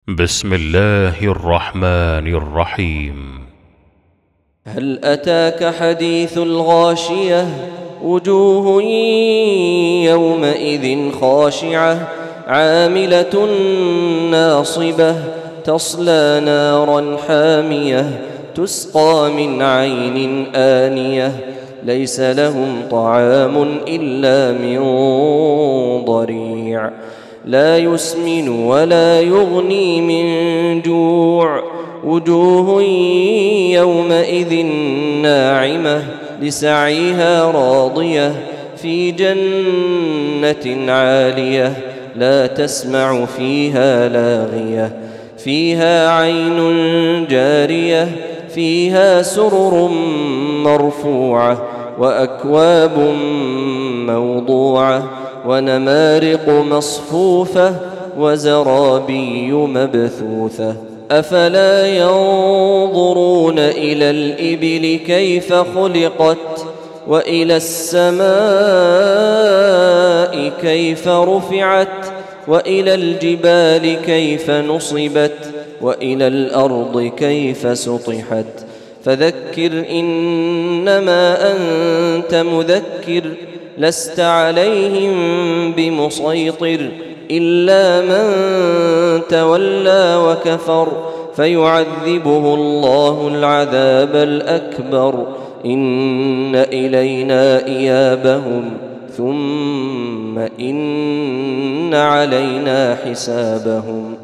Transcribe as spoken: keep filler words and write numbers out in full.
بسم الله الرحمن الرحيم. هل أتاك حديث الغاشية؟ وجوه يومئذ خاشعة عاملة ناصبة تصلى نارا حامية تسقى من عين آنية ليس لهم طعام إلا من ضريع لا يسمن ولا يغني من جوع وجوه يومئذ ناعمة لسعيها راضية في جنة عالية لا تسمع فيها لاغية فيها عين جارية فيها سرر مرفوعة وأكواب موضوعة ونمارق مصفوفة وزرابي مبثوثة أفلا ينظرون إلى الإبل كيف خلقت وإلى السماء كيف رفعت وإلى الجبال كيف نصبت وإلى الأرض كيف سطحت فذكر إنما أنت مذكر لست عليهم بمسيطر إلا من تولى وكفر فيعذبه الله العذاب الأكبر إن إلينا إيابهم ثم إن علينا حسابهم.